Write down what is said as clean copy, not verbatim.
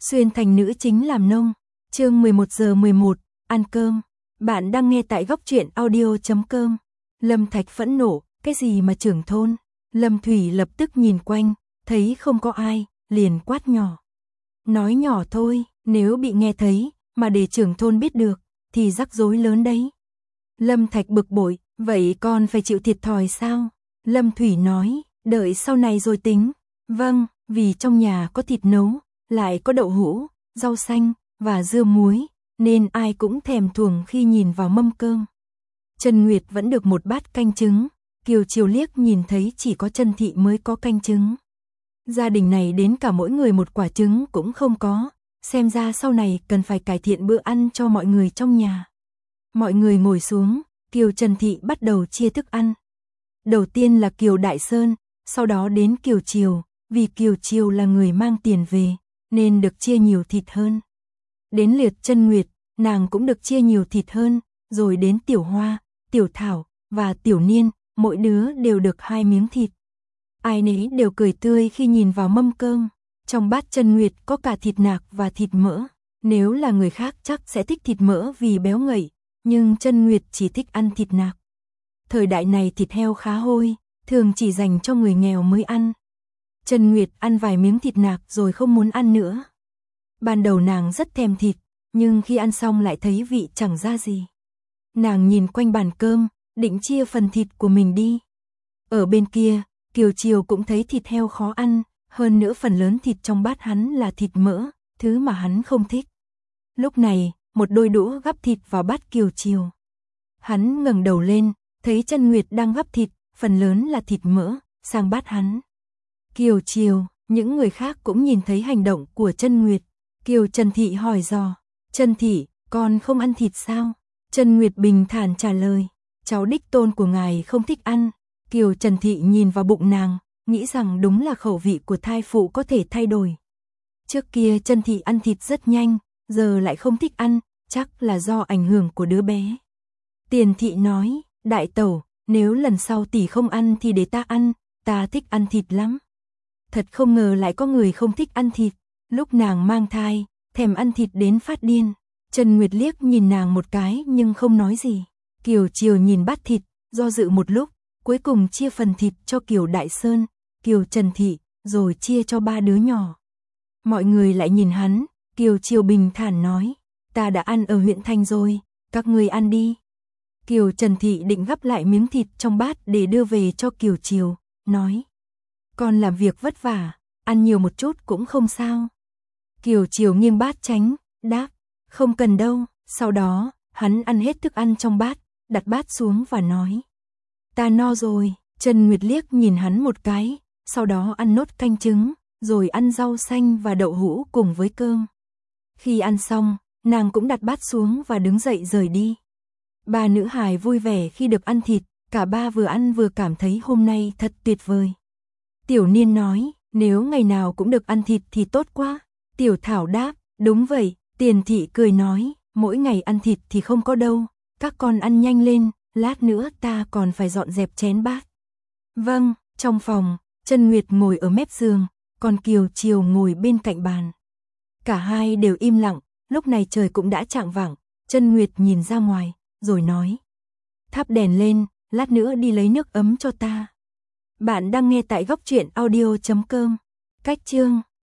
Xuyên thành nữ chính làm nông. Chương 11:11, ăn cơm. Bạn đang nghe tại góc truyện audio.com. Lâm Thạch phẫn nộ, cái gì mà trưởng thôn? Lâm Thủy lập tức nhìn quanh, thấy không có ai, liền quát nhỏ. Nói nhỏ thôi, nếu bị nghe thấy, mà để trưởng thôn biết được, thì rắc rối lớn đấy. Lâm Thạch bực bội, vậy con phải chịu thiệt thòi sao? Lâm Thủy nói, đợi sau này rồi tính. Vâng, vì trong nhà có thịt nấu, lại có đậu hũ, rau xanh, và dưa muối, nên ai cũng thèm thuồng khi nhìn vào mâm cơm. Trần Nguyệt vẫn được một bát canh trứng, Kiều Chiều liếc nhìn thấy chỉ có Trần Thị mới có canh trứng. Gia đình này đến cả mỗi người một quả trứng cũng không có, xem ra sau này cần phải cải thiện bữa ăn cho mọi người trong nhà. Mọi người ngồi xuống, Kiều Trần Thị bắt đầu chia thức ăn. Đầu tiên là Kiều Đại Sơn, sau đó đến Kiều Chiều, vì Kiều Chiều là người mang tiền về, nên được chia nhiều thịt hơn. Đến lượt Trân Nguyệt, nàng cũng được chia nhiều thịt hơn, rồi đến Tiểu Hoa, Tiểu Thảo và Tiểu Niên, mỗi đứa đều được 2 miếng thịt. Ai nấy đều cười tươi khi nhìn vào mâm cơm. Trong bát Trân Nguyệt có cả thịt nạc và thịt mỡ. Nếu là người khác chắc sẽ thích thịt mỡ vì béo ngậy, nhưng Trân Nguyệt chỉ thích ăn thịt nạc. Thời đại này thịt heo khá hôi, thường chỉ dành cho người nghèo mới ăn. Trân Nguyệt ăn vài miếng thịt nạc rồi không muốn ăn nữa. Ban đầu nàng rất thèm thịt, nhưng khi ăn xong lại thấy vị chẳng ra gì. Nàng nhìn quanh bàn cơm, định chia phần thịt của mình đi. Ở bên kia, Kiều Chiều cũng thấy thịt heo khó ăn, hơn nữa phần lớn thịt trong bát hắn là thịt mỡ, thứ mà hắn không thích. Lúc này, một đôi đũa gắp thịt vào bát Kiều Chiều. Hắn ngẩng đầu lên, thấy Trân Nguyệt đang gắp thịt, phần lớn là thịt mỡ, sang bát hắn. Kiều Chiều, những người khác cũng nhìn thấy hành động của Trân Nguyệt. Kiều Trần Thị hỏi dò, Trân Thị, con không ăn thịt sao? Trân Nguyệt bình thản trả lời, cháu đích tôn của ngài không thích ăn. Kiều Trần Thị nhìn vào bụng nàng, nghĩ rằng đúng là khẩu vị của thai phụ có thể thay đổi. Trước kia Trân Thị ăn thịt rất nhanh, giờ lại không thích ăn, chắc là do ảnh hưởng của đứa bé. Tiền Thị nói, đại tẩu, nếu lần sau tỷ không ăn thì để ta ăn, ta thích ăn thịt lắm. Thật không ngờ lại có người không thích ăn thịt. Lúc nàng mang thai, thèm ăn thịt đến phát điên. Trần Nguyệt liếc nhìn nàng một cái nhưng không nói gì. Kiều Chiều nhìn bát thịt, do dự một lúc, cuối cùng chia phần thịt cho Kiều Đại Sơn, Kiều Trần Thị, rồi chia cho 3 đứa nhỏ. Mọi người lại nhìn hắn, Kiều Chiều bình thản nói, ta đã ăn ở huyện thành rồi, các người ăn đi. Kiều Trần Thị định gắp lại miếng thịt trong bát để đưa về cho Kiều Chiều, nói, con làm việc vất vả, ăn nhiều một chút cũng không sao. Kiều Chiều nghiêng bát tránh, đáp, không cần đâu. Sau đó, hắn ăn hết thức ăn trong bát, đặt bát xuống và nói, ta no rồi. Trần Nguyệt liếc nhìn hắn một cái, sau đó ăn nốt canh trứng, rồi ăn rau xanh và đậu hũ cùng với cơm. Khi ăn xong, nàng cũng đặt bát xuống và đứng dậy rời đi. 3 nữ hài vui vẻ khi được ăn thịt, cả ba vừa ăn vừa cảm thấy hôm nay thật tuyệt vời. Tiểu Niên nói, nếu ngày nào cũng được ăn thịt thì tốt quá. Tiểu Thảo đáp, đúng vậy. Tiền Thị cười nói, mỗi ngày ăn thịt thì không có đâu, các con ăn nhanh lên, lát nữa ta còn phải dọn dẹp chén bát. Vâng. Trong phòng, Trân Nguyệt ngồi ở mép giường, còn Kiều Chiều ngồi bên cạnh bàn. Cả hai đều im lặng, lúc này trời cũng đã chạng vạng. Trân Nguyệt nhìn ra ngoài, rồi nói, thắp đèn lên, lát nữa đi lấy nước ấm cho ta. Bạn đang nghe tại góc truyện audio.com. Cách chương